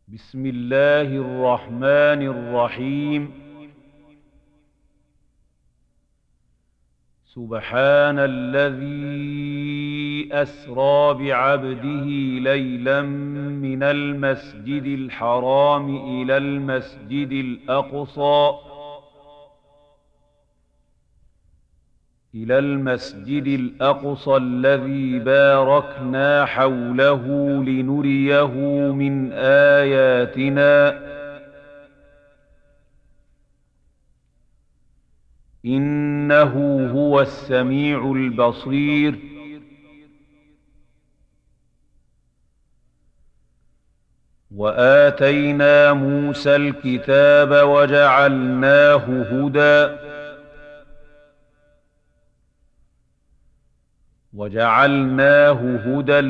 بسم الله الرحمن الرحيم. سبحان الذي أسرى بعبده ليلا من المسجد الحرام إلى المسجد الأقصى الذي باركنا حوله لنريه من آياتنا إنه هو السميع البصير. وآتينا موسى الكتاب وجعلناه هدى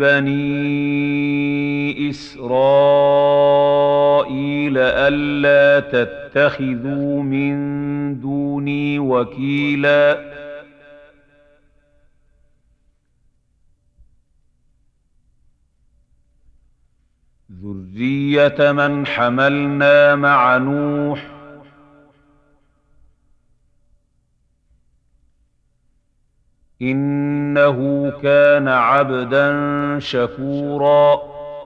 لبني إسرائيل ألا تتخذوا من دوني وكيلا ذرية من حملنا مع نوح إنه كان عبدا شكورا.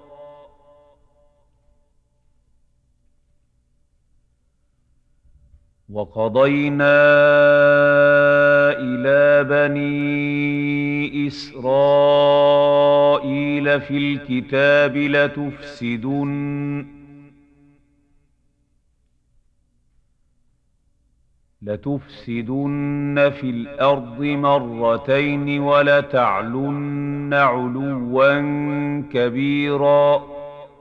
وقضينا إلى بني إسرائيل في الكتاب لتفسدن في الأرض مرتين ولتعلن علوا كبيرا.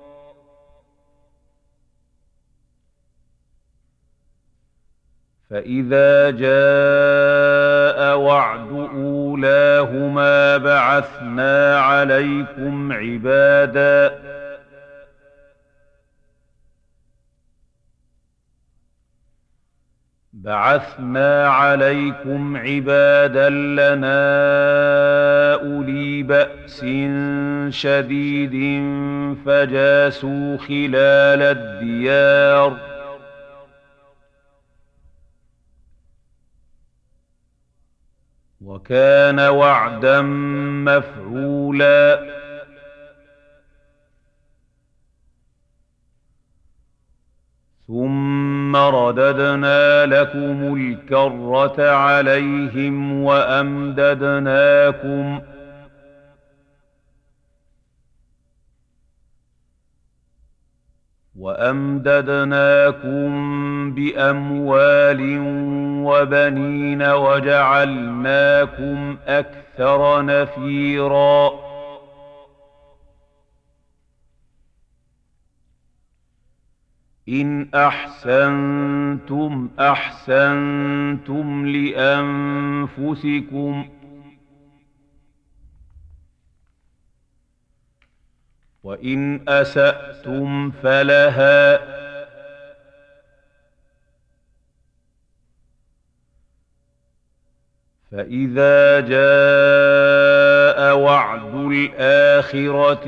فإذا جاء وعد أولاهما بعثنا عليكم عبادا لنا أولي بأس شديد فجاسوا خلال الديار وكان وعدا مفعولا. ثم رددنا لكم الكرة عليهم وأمددناكم بأموال وبنين وجعلناكم أكثر نفيرا. إن أحسنتم لأنفسكم وإن أسأتم فلها. فإذا جاء وعد الآخرة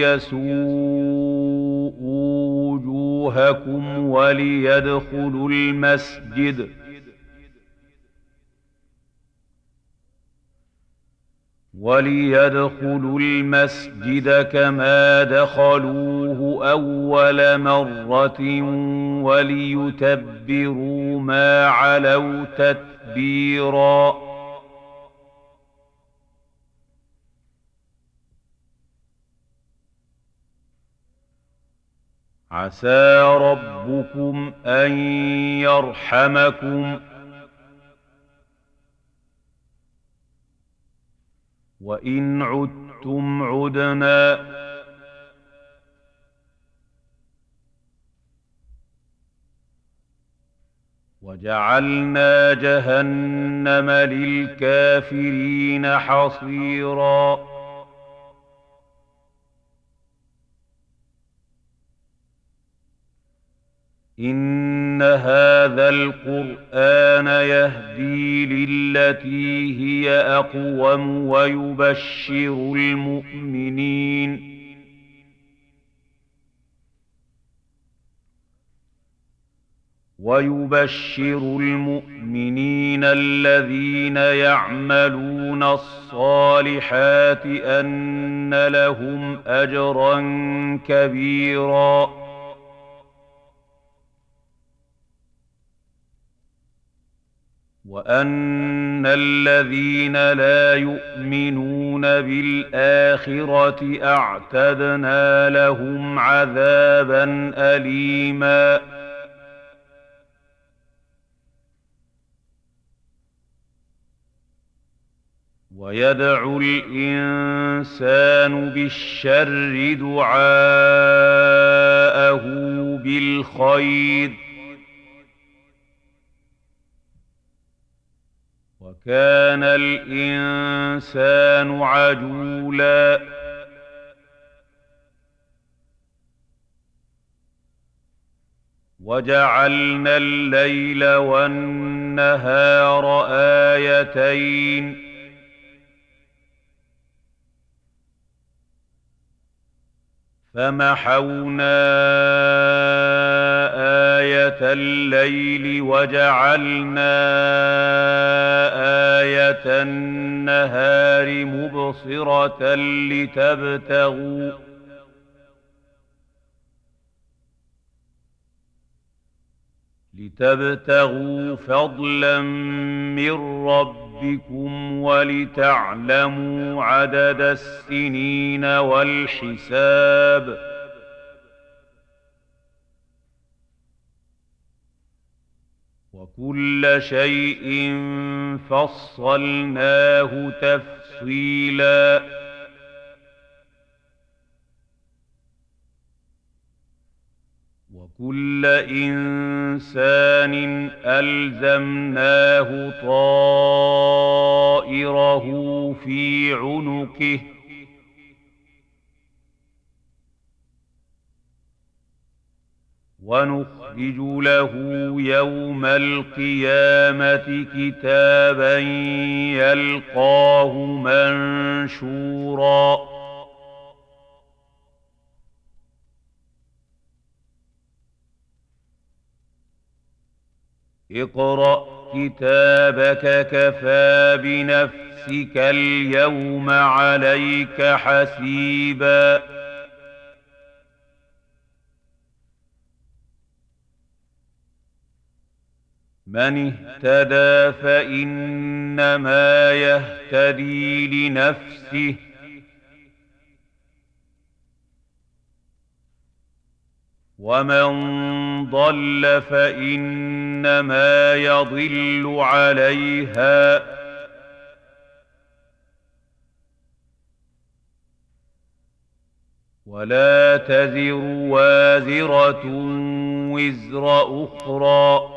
ليسوءوا وجوهكم وليدخلوا المسجد كما دخلوه أول مرة وليتبروا ما علوا تتبيرا. عسى ربكم أن يرحمكم وإن عدتم عدنا وجعلنا جهنم للكافرين حصيرا. إن هذا القرآن يهدي للتي هي أقوم ويبشر المؤمنين الذين يعملون الصالحات أن لهم أجرا كبيرا وأن الذين لا يؤمنون بالآخرة أعتدنا لهم عذابا أليما ويدعو الإنسان بالشر دعاءه بالخير وكان الإنسان عجولا وجعلنا الليل والنهار آيتين فمحونا آية الليل وجعلنا آية النهار مبصرة لتبتغوا فضلا من ربكم ولتعلموا عدد السنين والحساب وكل شيء فصلناه تفصيلا وكل إنسان ألزمناه طائره في عنقه ونخرج له يوم القيامة كتابا يلقاه منشورا اقرأ كتابك كفى بنفسك اليوم عليك حسيبا من اهتدى فإنما يهتدي لنفسه ومن ضل فإنما يضل عليها ولا تزر وازرة وزر أخرى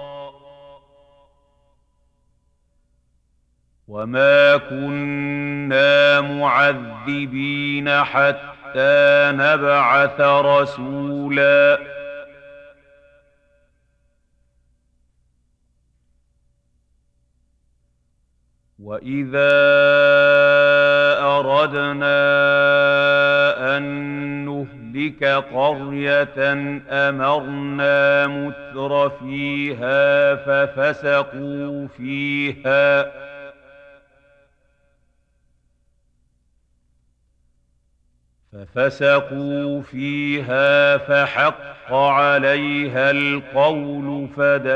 وما كنا معذبين حتى نبعث رسولا وإذا أردنا أن نهلك قرية أمرنا متر فيها ففسقوا فيها فحق عليها القول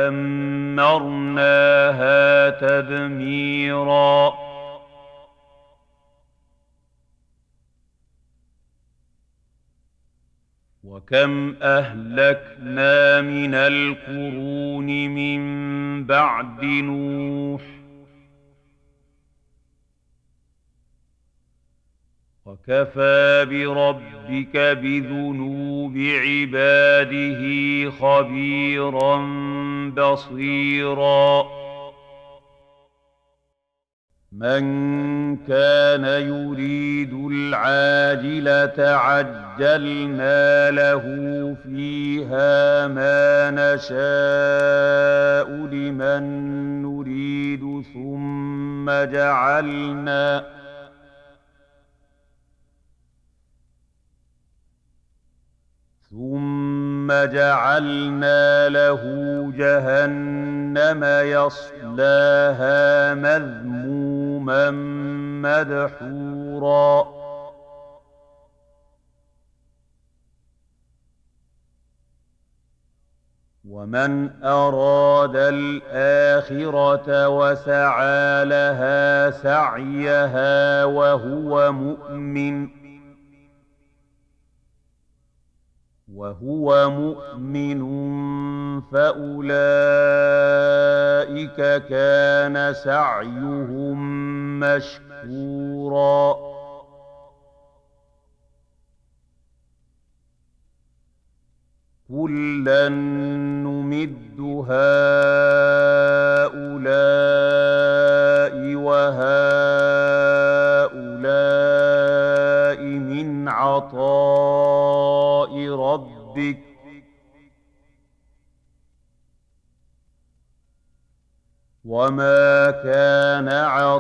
فدمرناها تدميرا وكم أهلكنا من القرون من بعد نوح وكفى بربك بذنوب عباده خبيرا بصيرا من كان يريد العاجلة عجلنا له فيها ما نشاء لمن نريد ثم ثم جعلنا له جهنم يصلاها مذموما مدحورا ومن أراد الآخرة وسعى لها سعيها وهو مؤمن فأولئك كان سعيهم مشكورا كلا نمد هؤلاء وهؤلاء من عطاء ربك وما كان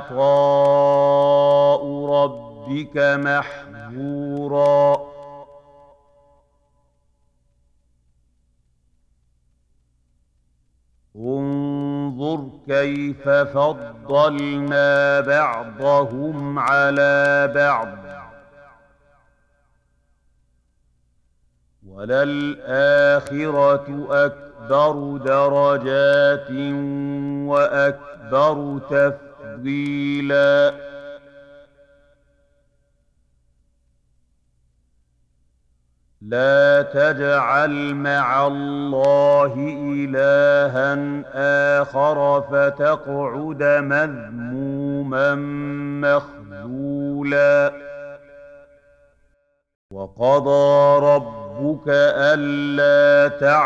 عطاء ربك محظورا انظر كيف فضلنا بعضهم على بعض وللآخرة أكبر درجات وأكبر تفضيلا لا تجعل مع الله إلها آخر فتقعد مذموما مخذولا وقضى ربك ألا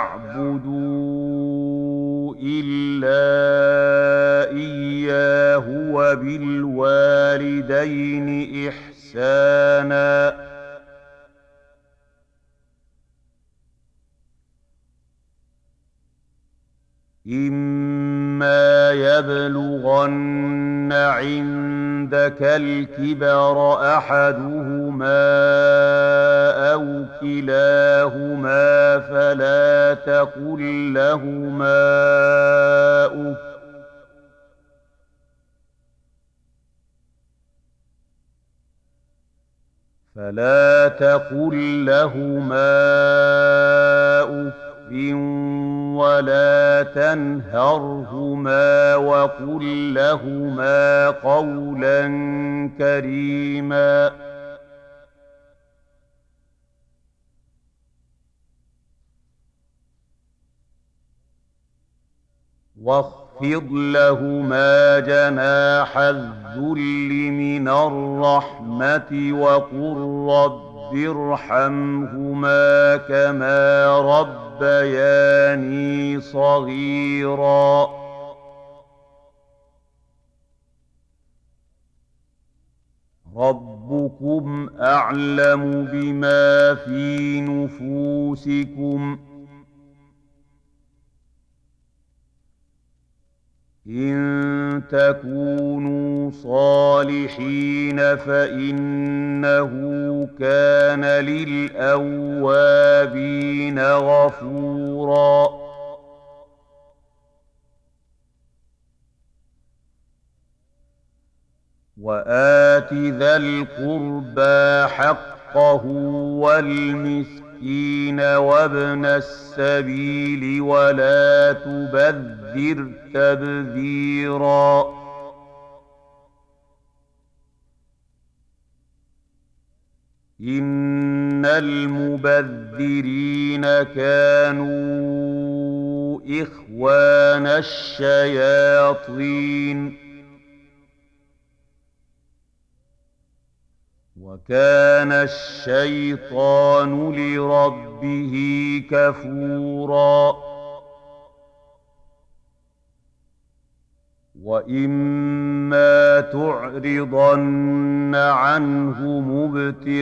تعبدوا إلا إياه وبالوالدين إحسانا إما يبلغن عندك الكبر أحدهما أو كلاهما فلا تقل لهما أف ولا تنهرهما وقل لهما قولا كريما واخفض لهما جناح الذل من الرحمة وقل رب ارحمهما كما ربياني صغيرا ربكم أعلم بما في نفوسكم إن تكونوا صالحين فإنه كان للأوابين غفورا وآت ذا القربى حقه والمسكين وابن السبيل ولا تبذر تبذيرا إن المبذرين كانوا إخوان الشياطين وكان الشيطان لربه كفورا وإما تعرضن عنهم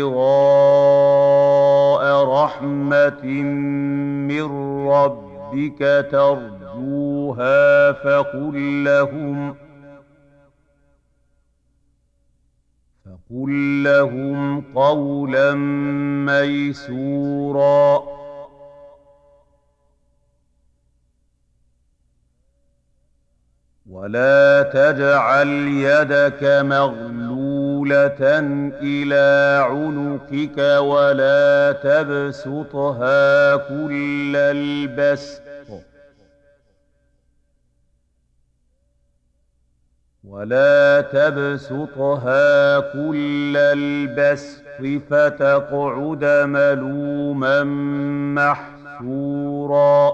ابتغاء رحمة من ربك ترجوها فقل لهم قولا ميسورا ولا تجعل يدك مغلولة إلى عنقك ولا تبسطها كل البسط فتقعد ملوما محسورا.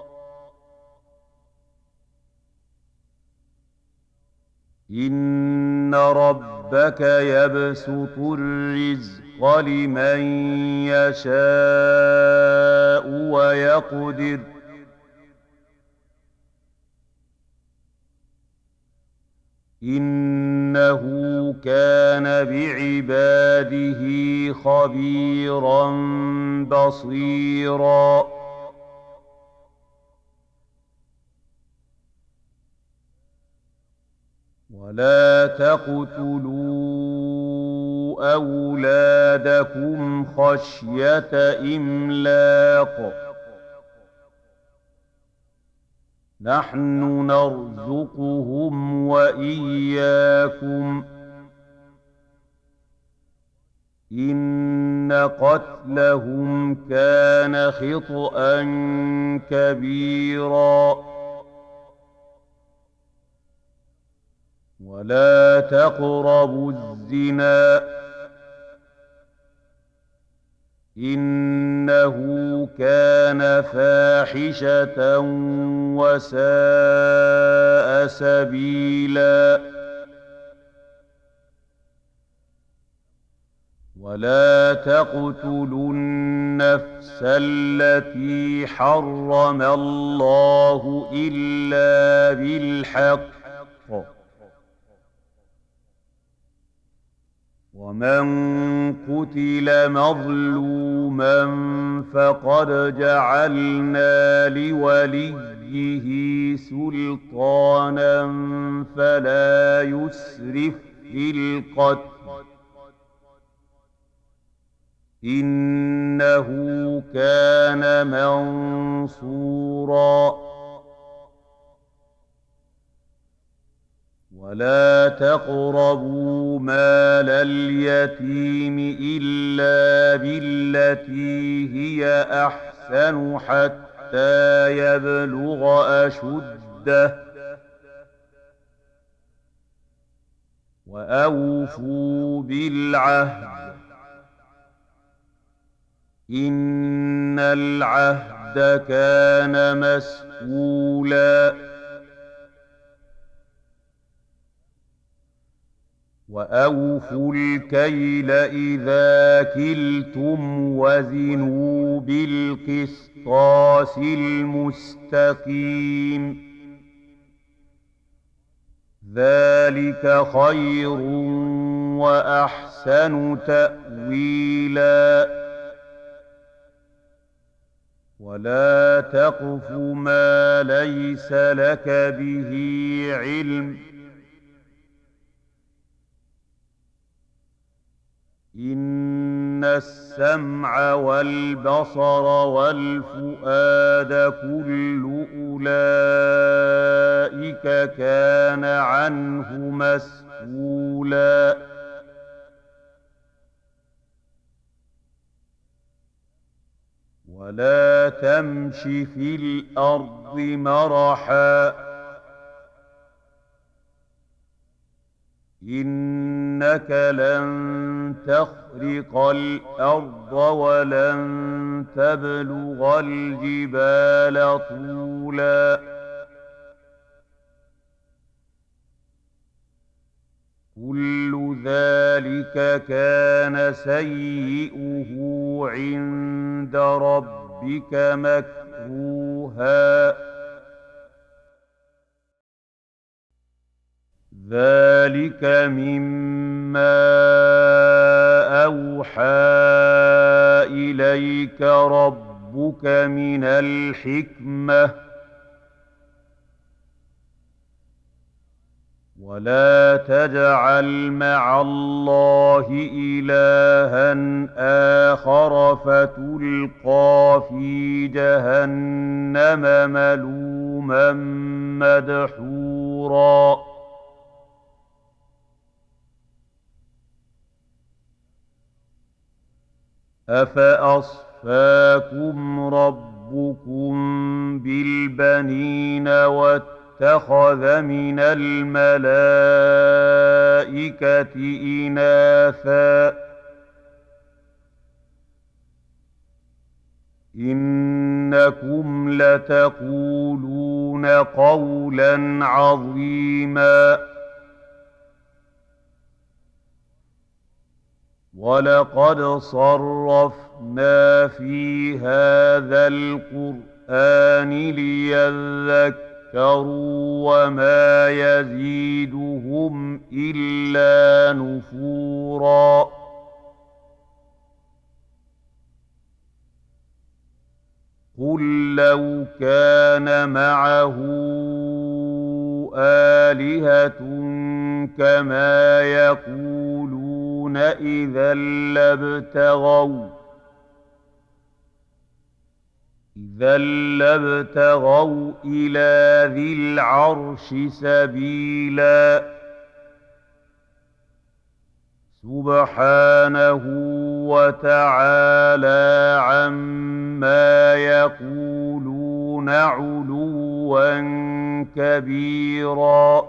إن ربك يبسط الرزق لمن يشاء ويقدر إنه كان بعباده خبيرا بصيرا. ولا تقتلوا أولادكم خشية إملاق نحن نرزقهم وإياكم إن قتلهم كان خطأ كبيرا. ولا تقربوا الزنا إنه كان فاحشة وساء سبيلا. ولا تقتلوا النفس التي حرم الله إلا بالحق ومن قتل مظلوما فقد جعلنا لوليه سلطانا فلا يسرف في القتل إنه كان منصورا. ولا تقربوا مال اليتيم إلا بالتي هي أحسن حتى يبلغ أشده وأوفوا بالعهد إن العهد كان مسؤولا. وأوفوا الكيل إذا كلتم وزنوا بالقسطاس المستقيم ذلك خير وأحسن تأويلا. ولا تقف ما ليس لك به علم إن السمع والبصر والفؤاد كل أولئك كان عنه مسؤولا. ولا تمش في الأرض مرحا إنك لن تخرق الأرض ولن تبلغ الجبال طولا كل ذلك كان سيئه عند ربك مكروها. ذلك مما أوحى إليك ربك من الحكمة ولا تجعل مع الله إلها آخر فتلقى في جهنم ملوما مدحورا نفورا أفأصفاكم ربكم بالبنين واتخذ من الملائكة إناثا إنكم لتقولون قولا عظيما ولقد صرفنا في هذا القرآن ليذكروا وما يزيدهم إلا نفورا قل لو كان معه آلهة كما يقولون إذا لابتغوا إلى ذي العرش سبيلا سبحانه وتعالى عما يقولون علوا كبيرا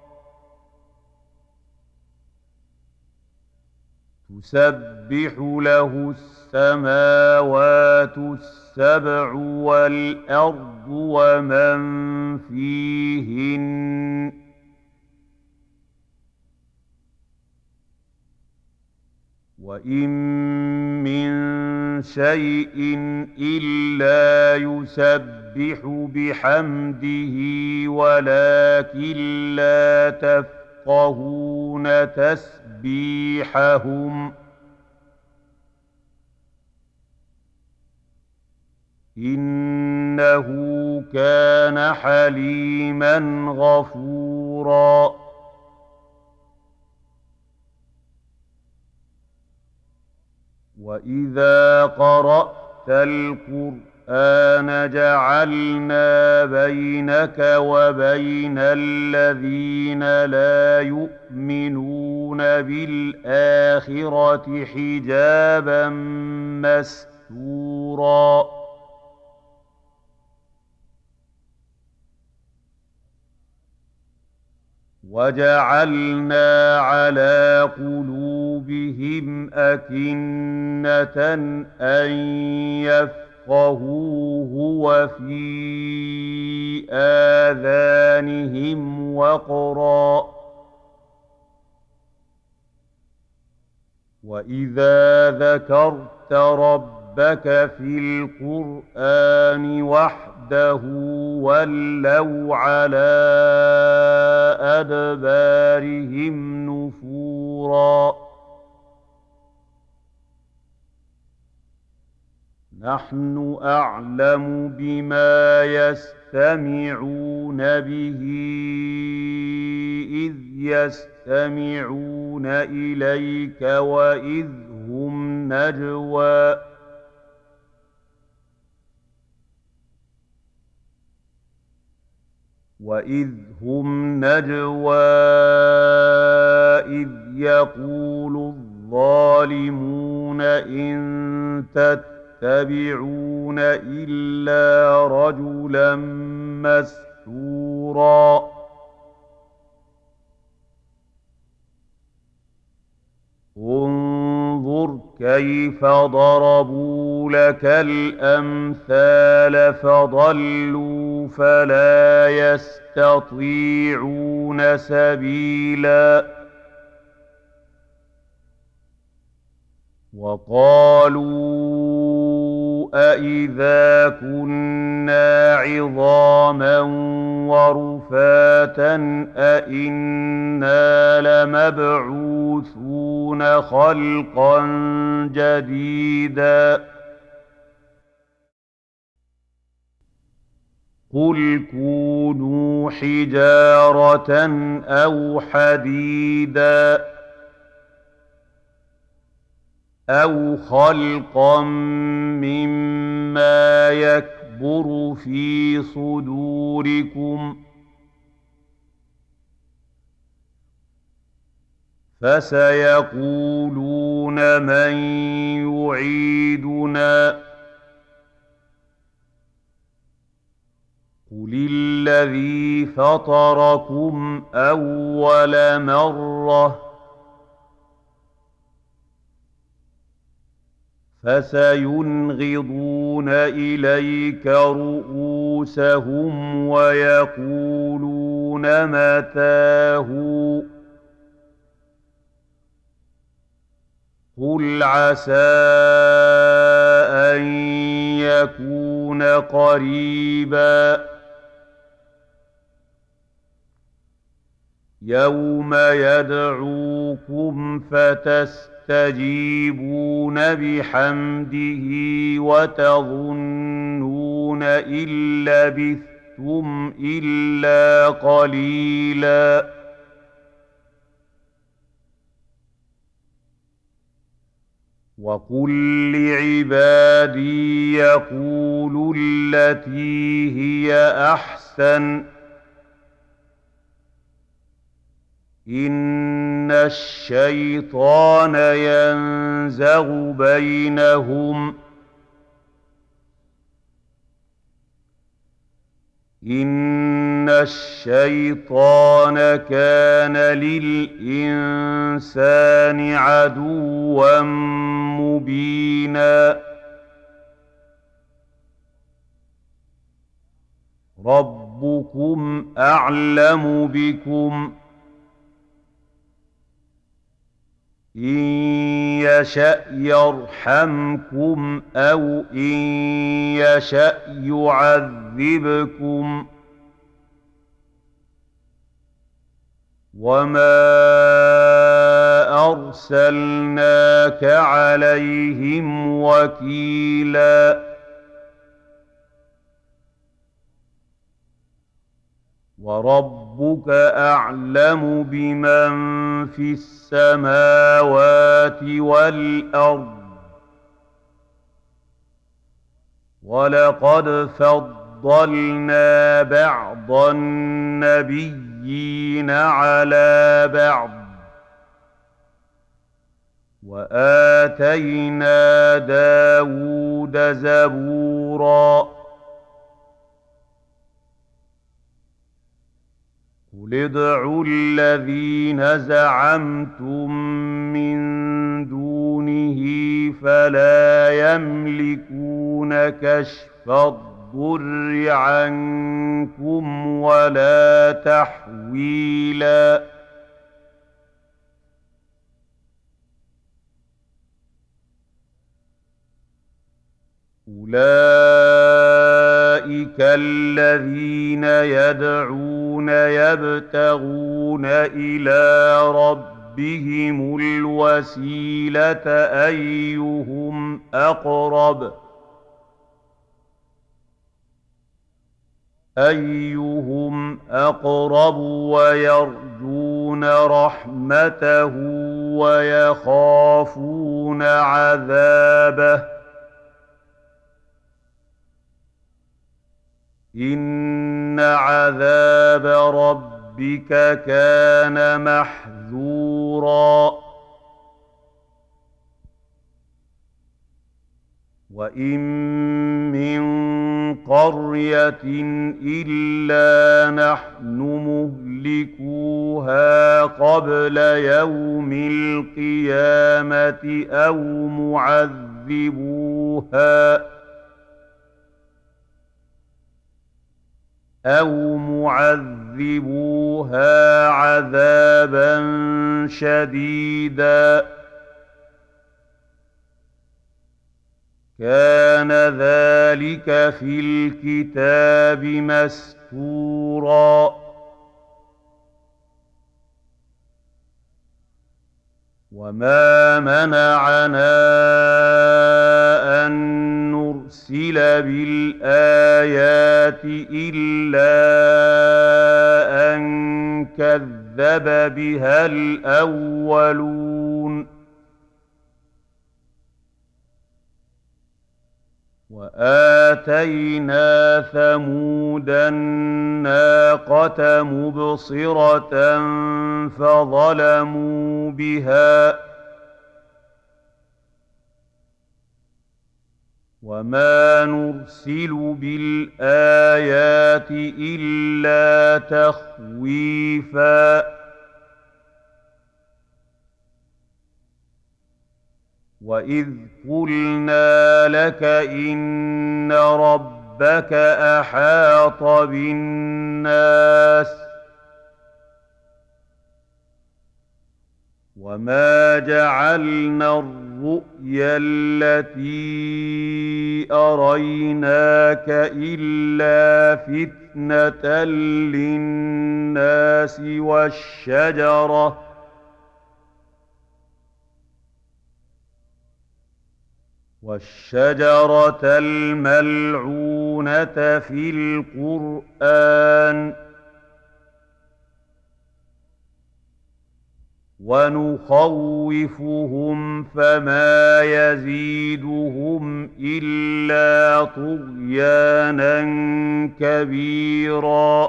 تسبح له السماوات السبع والأرض ومن فيهن وإن من شيء إلا يسبح بحمده ولكن لا تفقهون تسبيحهم إنه كان حليما غفورا وإذا قرأت القرآن جعلنا بينك وبين الذين لا يؤمنون بالآخرة حجابا مستورا وجعلنا على قلوبهم أكنة أن يفقهوه وفي آذانهم وقرا وإذا ذكرت ربك في القرآن وحده ولوا على أدبارهم نفورا نحن أعلم بما يستمعون به إذ يستمعون إليك وإذ هم نجوى إذ يقول الظالمون إن تتبعون إلا رجلا مسحورا انظر كيف ضربوا لك الأمثال فضلوا فلا يستطيعون سبيلا وقالوا أإذا كنا عظاما ورفاتا أإنا لمبعوثون خلقا جديدا قل كونوا حجارة أو حديدا أو خلقا مما يكبر في صدوركم فسيقولون من يعيدنا قل الذي فطركم أول مرة فسينغضون إليك رؤوسهم ويقولون متاه قل عسى أن يكون قريبا يوم يدعوكم فتستجيبون بحمده وتظنون إن لبثتم إلا قليلا وقل لعبادي يقولوا التي هي أحسن إن الشيطان ينزغ بينهم إن الشيطان كان للإنسان عدوا مبينا ربكم أعلم بكم إن يشأ يرحمكم أو إن يشأ يعذبكم وما أرسلناك عليهم وكيلا وربك أعلم بمن في السماوات والأرض ولقد فضلنا بعض النبيين على بعض وآتينا داود زبورا قل ادعوا الذين زعمتم من دونه فلا يملكون كشف الضر عنكم ولا تحويلا أولئك الذين يدعون يبتغون إلى ربهم الوسيلة أيهم أقرب ويرجون رحمته ويخافون عذابه إن عذاب ربك كان محذورا وإن من قرية إلا نحن مهلكوها قبل يوم القيامة أو معذبوها عذابا شديدا كان ذلك في الكتاب مسطورا وما منعنا أن نرسل بالآيات إلا أن كذب بها الأولون وآتينا ثمود الناقة مبصرة فظلموا بها وما نرسل بالآيات إلا تخويفا وإذ قلنا لك إن ربك أحاط بالناس وما جعلنا الرؤيا التي أريناك إلا فتنة للناس والشجرة الملعونة في القرآن ونخوفهم فما يزيدهم إلا طغيانا كبيرا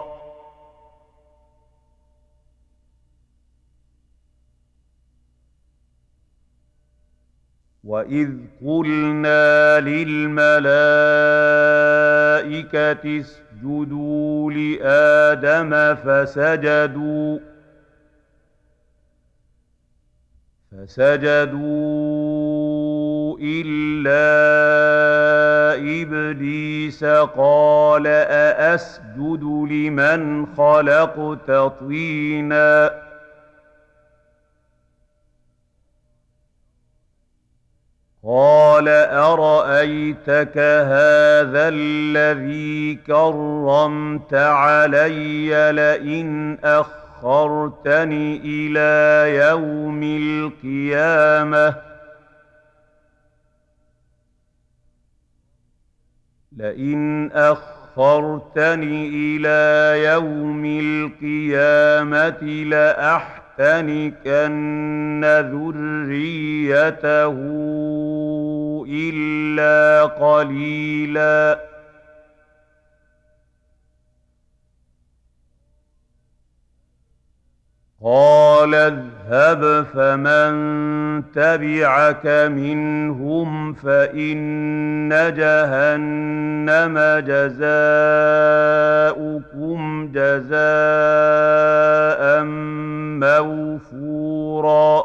وإذ قلنا للملائكة اسجدوا لآدم فسجدوا إلا إبليس قال أأسجد لمن خلقت طينا قال أرأيتك هذا الذي كرمت علي لئن أخرتني إلى يوم القيامة لأحتنكن ذريته إلا قليلا قال اذهب فمن تبعك منهم فإن جهنم جزاؤكم جزاء موفورا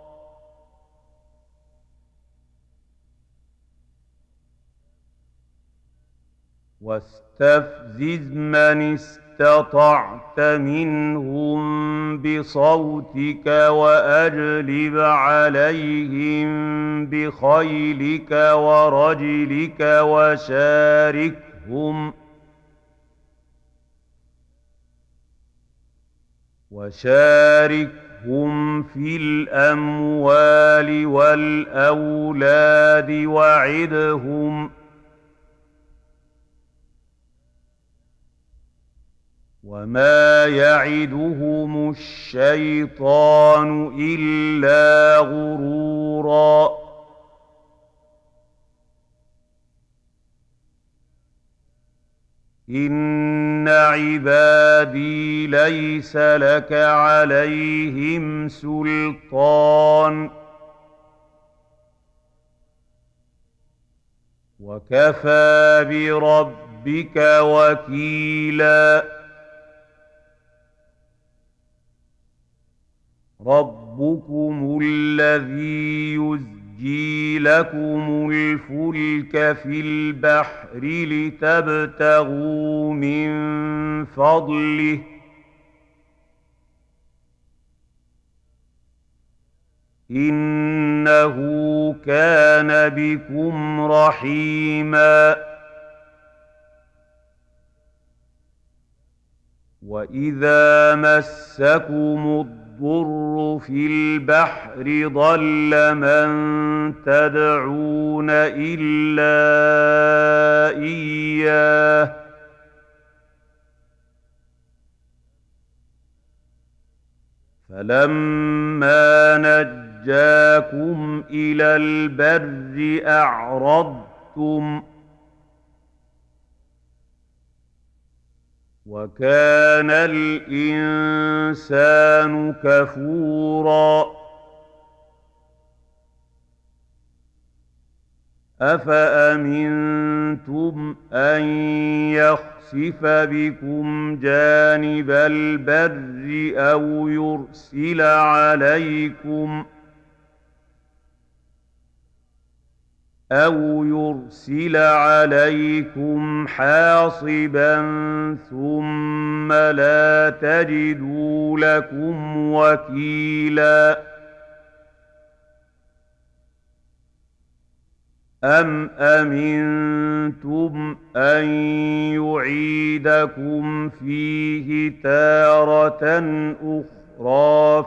واستفزز من استطعت منهم بصوتك وأجلب عليهم بخيلك ورجلك وشاركهم في الأموال والأولاد وعدهم وما يعدهم الشيطان إلا غرورا إن عبادي ليس لك عليهم سلطان وكفى بربك وكيلا ربكم الذي يزجي لكم الفلك في البحر لتبتغوا من فضله إنه كان بكم رحيما وإذا مسكم الضر في البحر ضل من تدعون إلا إياه فلما نجاكم إلى البر أعرضتم وكان الإنسان كفورا أفأمنتم أن يخسف بكم جانب البر أو يرسل عليكم حاصبا ثم لا تجدوا لكم وكيلا أم أمنتم أن يعيدكم فيه تارة أخرى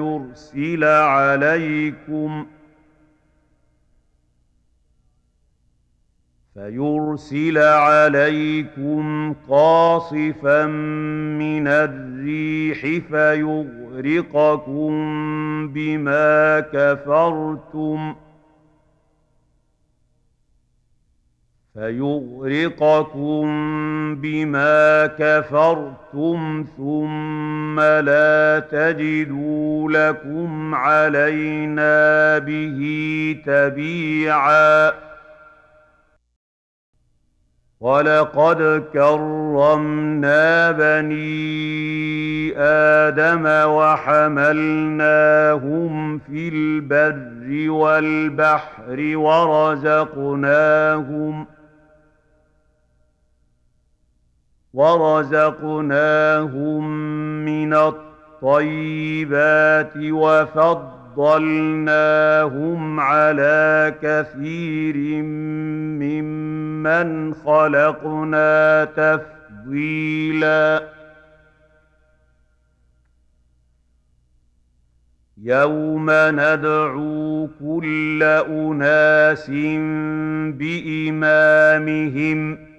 فيرسل عليكم قاصفا من الريح فيغرقكم بما كفرتم ثم لا تجدوا لكم علينا به تبيعا ولقد كرمنا بني آدم وحملناهم في البر والبحر ورزقناهم من الطيبات وفضلناهم على كثير ممن خلقنا تفضيلا يوم ندعو كل أناس بإمامهم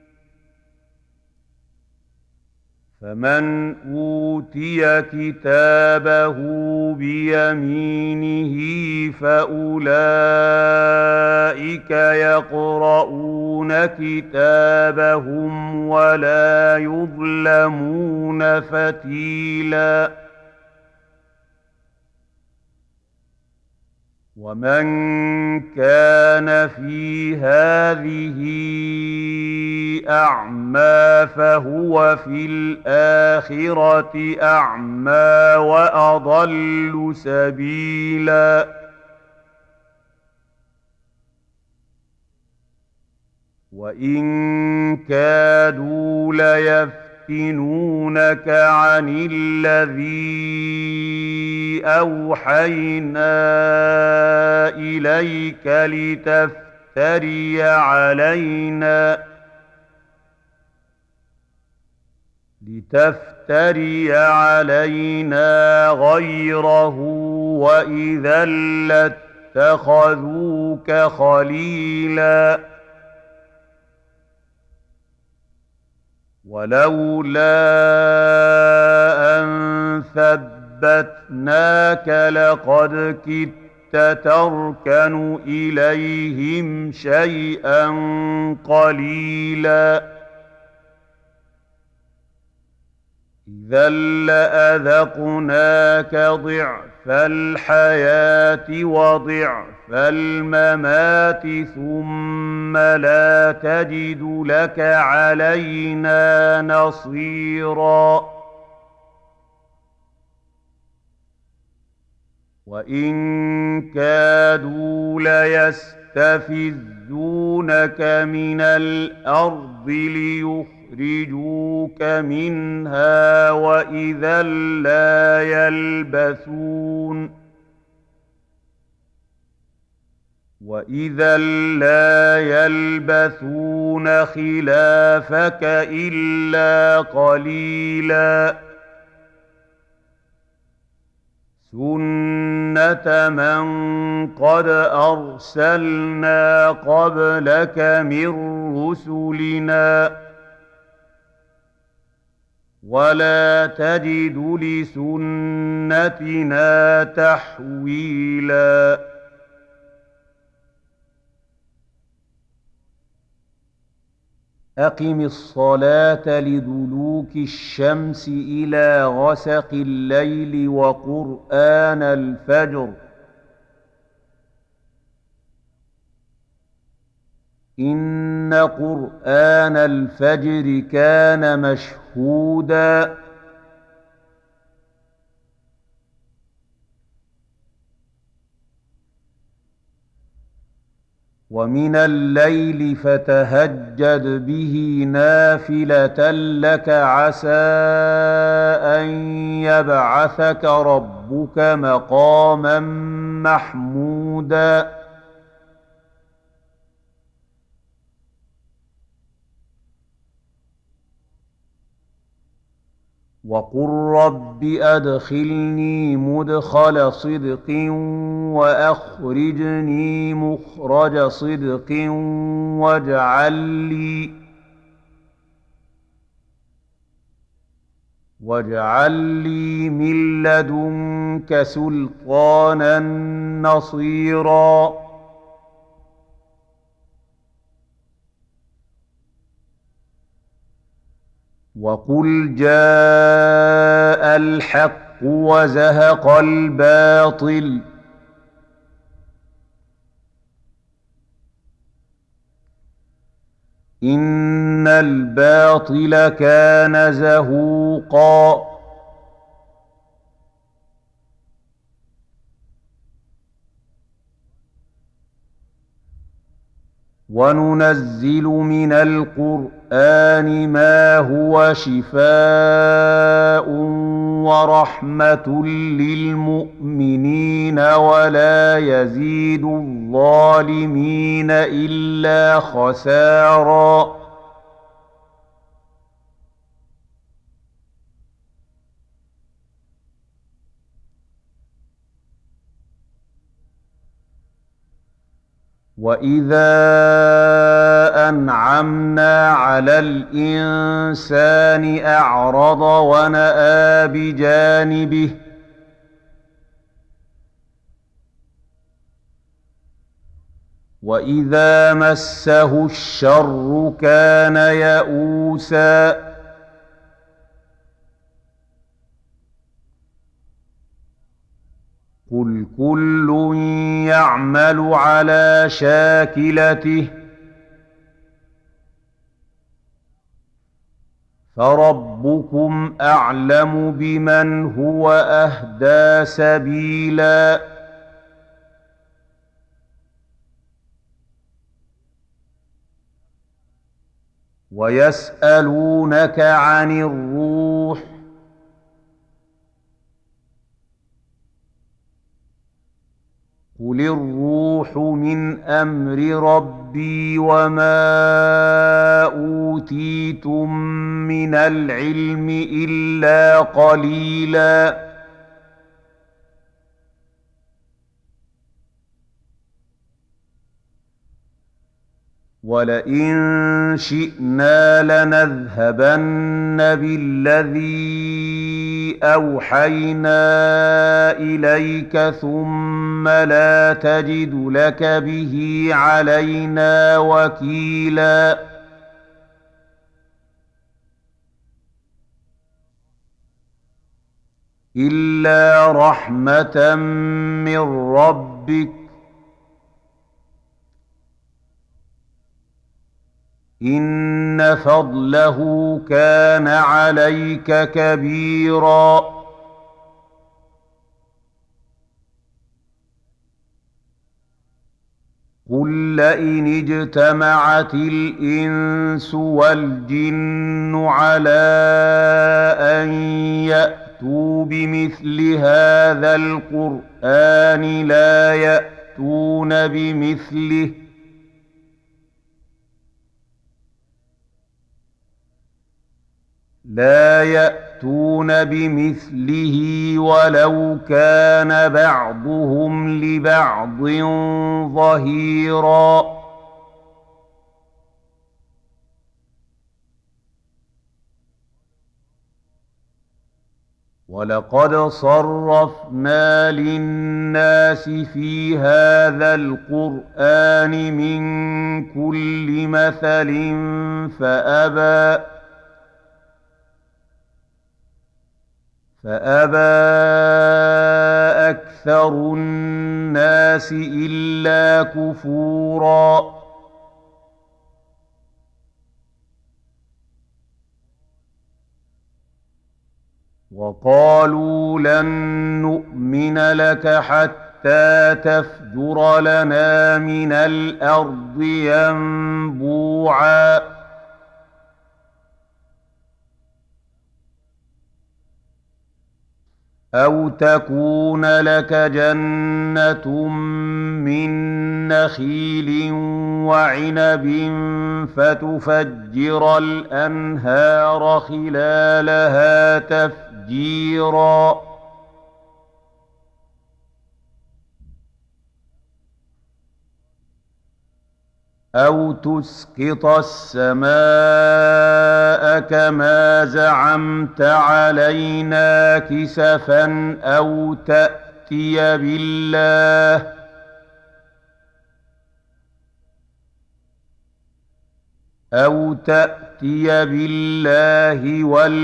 فمن أوتي كتابه بيمينه فأولئك يقرؤون كتابهم ولا يظلمون فتيلا ومن كان في هذه أعمى فهو في الآخرة أعمى وأضل سبيلا وإن كادوا ليفتنونك عن الذي أوحينا إليك لتفتري علينا غيره وإذا لاتخذوك خليلا ولولا أن ثبتناك لقد كدت تركن إليهم شيئا قليلا إذا لأذقناك ضعف الحياة وضعف الممات ثم لا تجد لك علينا نصيرا وإن كادوا ليستفزونك من الأرض ليخرجوك منها وإذا لا يلبثون خلافك إلا قليلا سنة من قد أرسلنا قبلك من رسلنا ولا تجد لسنتنا تحويلا أقم الصلاة لدلوك الشمس إلى غسق الليل وقرآن الفجر إن قرآن الفجر كان مشهودا ومن الليل فتهجد به نافلة لك عسى أن يبعثك ربك مقاما محمودا وقل رب أدخلني مدخل صدق وأخرجني مخرج صدق واجعل لي من لدنك سلطانا نصيرا وقل جاء الحق وزهق الباطل إن الباطل كان زهوقا وننزل من القرآن ما هو شفاء ورحمة للمؤمنين ولا يزيد الظالمين إلا خسارا وإذا أنعمنا على الإنسان أعرض ونأى بجانبه وإذا مسه الشر كان يئوسا قل كل يعمل على شاكلته فربكم أعلم بمن هو أهدى سبيلا ويسألونك عن الروح قل الروح من أمر ربي وما أوتيتم من العلم إلا قليلا ولئن شئنا لنذهبن بالذي أوحينا إليك ثم لا تجد لك به علينا وكيلا إلا رحمة من ربك إن فضله كان عليك كبيرا قل لئن اجتمعت الإنس والجن على أن يأتوا بمثل هذا القرآن لا يأتون بمثله ولو كان بعضهم لبعض ظهيرا ولقد صرفنا للناس في هذا القرآن من كل مثل فأبى أكثر الناس إلا كفورا. وقالوا لن نؤمن لك حتى تفجر لنا من الأرض ينبوعا أو تكون لك جنة من نخيل وعنب فتفجر الأنهار خلالها تفجيرا أو تسقط السماء كما زعمت علينا كسفا أو تأتي بالله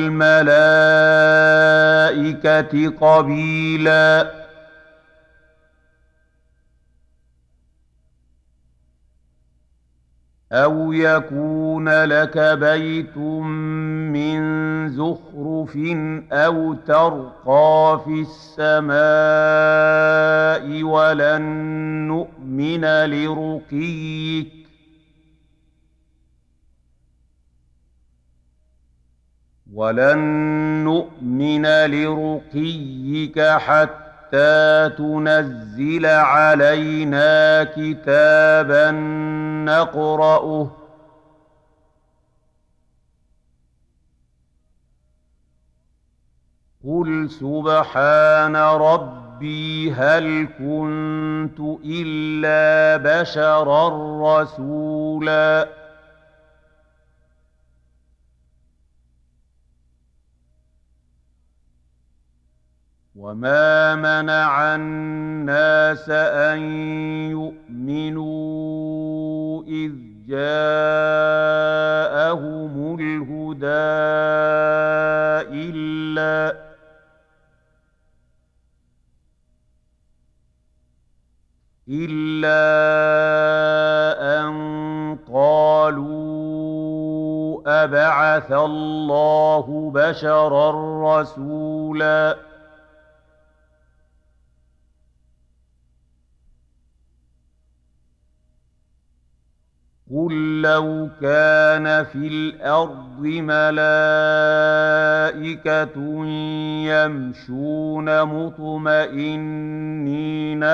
والملائكة قبيلا أو يكون لك بيت من زخرف أو ترقى في السماء ولن نؤمن لرقيك حتى تنزل علينا كتابا نقرأه قل سبحان ربي هل كنت إلا بشرا رسولا. وما منع الناس أن يؤمنوا إذ جاءهم الهدى إلا أن قالوا أبعث الله بشرا رسولا. قل لو كان في الأرض ملائكة يمشون مطمئنين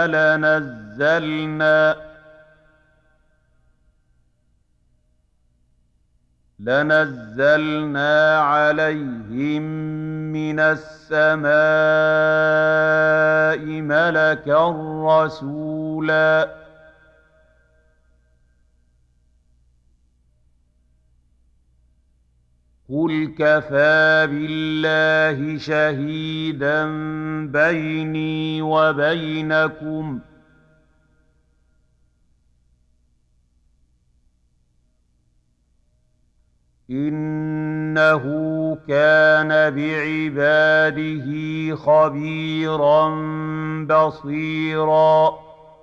لنزلنا عليهم من السماء ملكا رسولا. قل كفى بالله شهيدا بيني وبينكم إنه كان بعباده خبيرا بصيرا.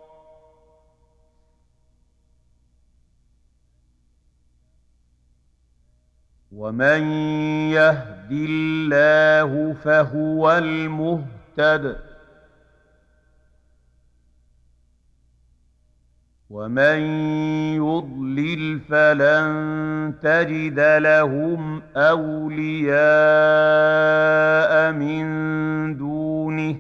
ومن يهد الله فهو المهتد ومن يضلل فلن تجد لهم أولياء من دونه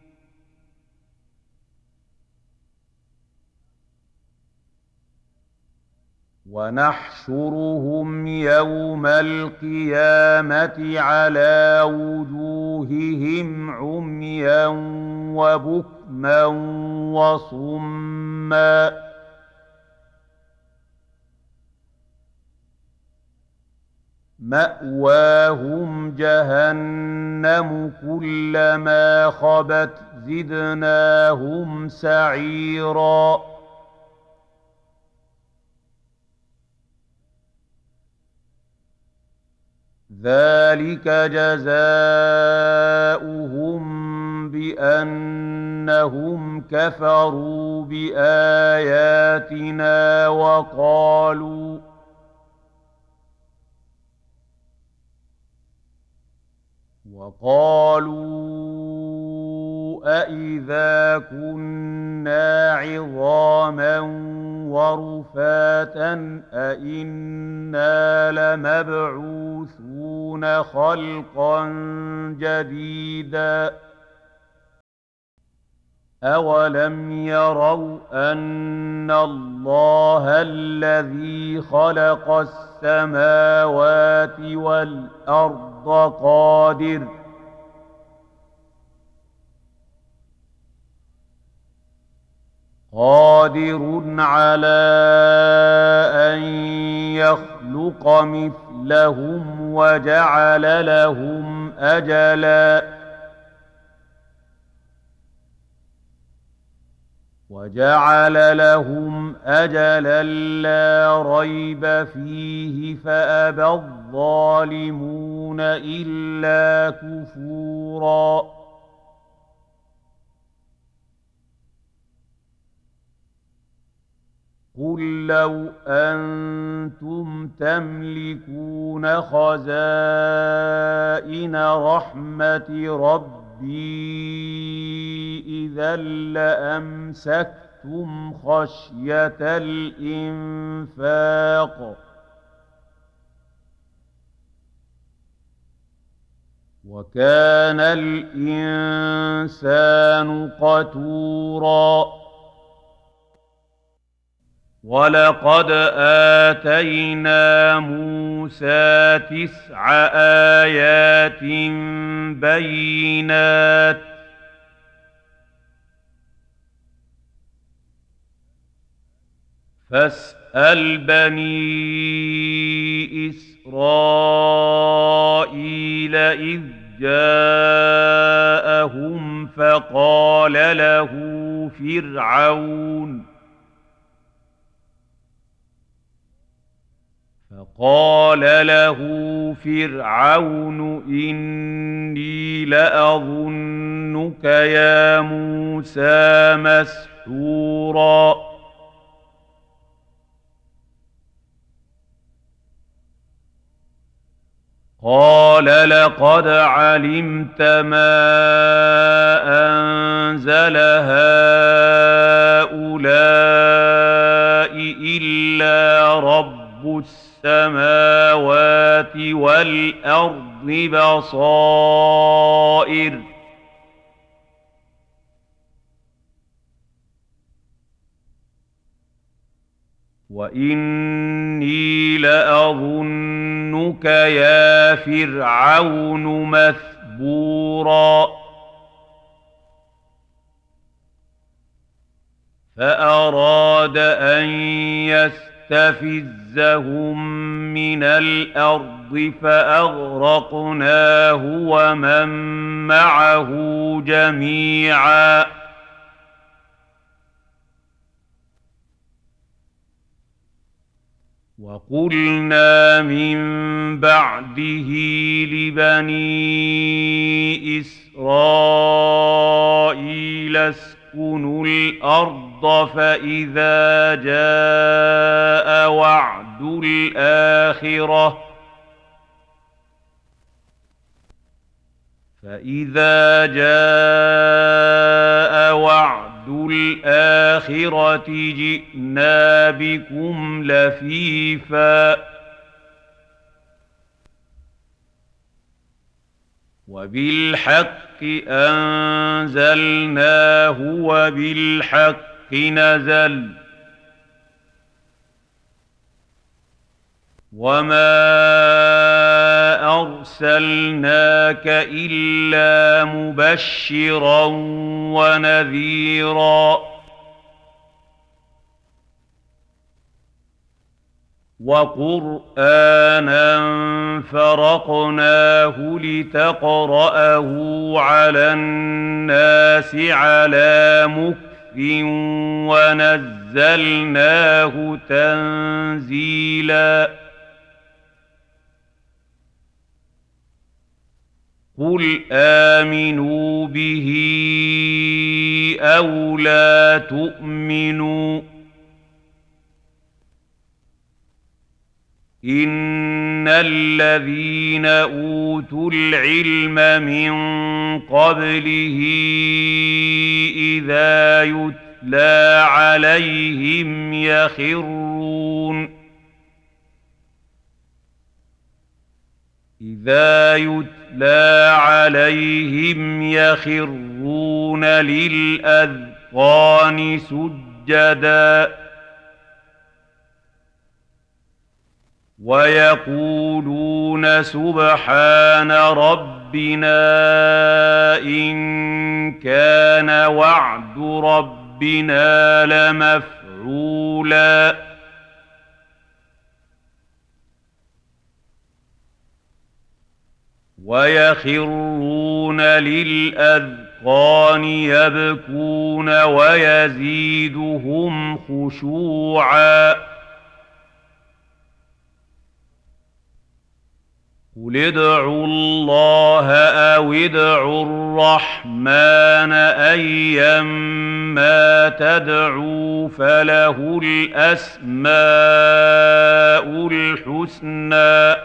ونحشرهم يوم القيامة على وجوههم عميا وبكما وصما مأواهم جهنم كلما خبت زدناهم سعيرا ذلك جزاؤهم بأنهم كفروا بآياتنا وقالوا أإذا كنا عظاما ورفاتا أإنا لمبعوثون خلقا جديدا أولم يروا أن الله الذي خلق السماوات والأرض قادر على أن يخلق مثلهم وجعل لهم أجلا لا ريب فيه فأبى الظالمون إلا كفورا قل لو أنتم تملكون خزائن رحمة ربي إذا لأمسكتم خشية الإنفاق وكان الإنسان قتورا ولقد آتينا موسى 9 آيات بينات فاسأل بني إسرائيل إذ جاءهم فقال له فرعون إني لأظنك يا موسى مسحورا قال لقد علمت ما أنزل هؤلاء إلا رب السماوات والأرض بصائر وإني لأظنك يا فرعون مثبورا فأراد أن يستفزهم من الأرض فأغرقناه ومن معه جميعا وقلنا من بعده لبني إسرائيل اسكنوا الأرض فإذا جاء وعد الآخرة جئنا بكم لفيفا وبالحق أنزلناه وبالحق نزل وما أرسلناك إلا مبشرا ونذيرا وقرآنا فرقناه لتقرأه على الناس على مكث ونزلناه تنزيلا قل آمنوا به أو لا تؤمنوا إن الذين أوتوا العلم من قبله إذا يتلى عليهم يخرون للأذقان سجدا ويقولون سبحان ربنا إن كان وعد ربنا لمفعولا ويخرون للأذقان يبكون ويزيدهم خشوعا قل ادعوا الله أو ادعوا الرحمن أيما تدعوا فله الأسماء الحسنى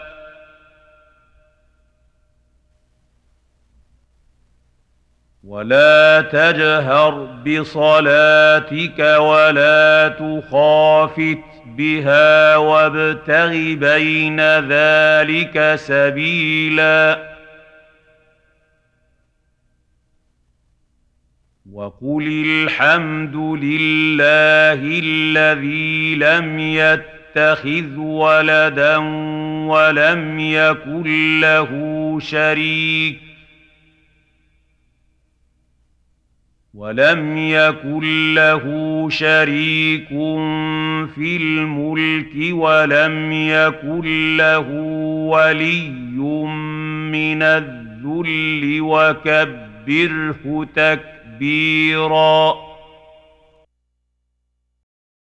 ولا تجهر بصلاتك ولا تخافت بها وابتغ بين ذلك سبيلا وقل الحمد لله الذي لم يتخذ ولدا ولم يكن له شريك في الملك ولم يكن له ولي من الذل وكبره تكبيرا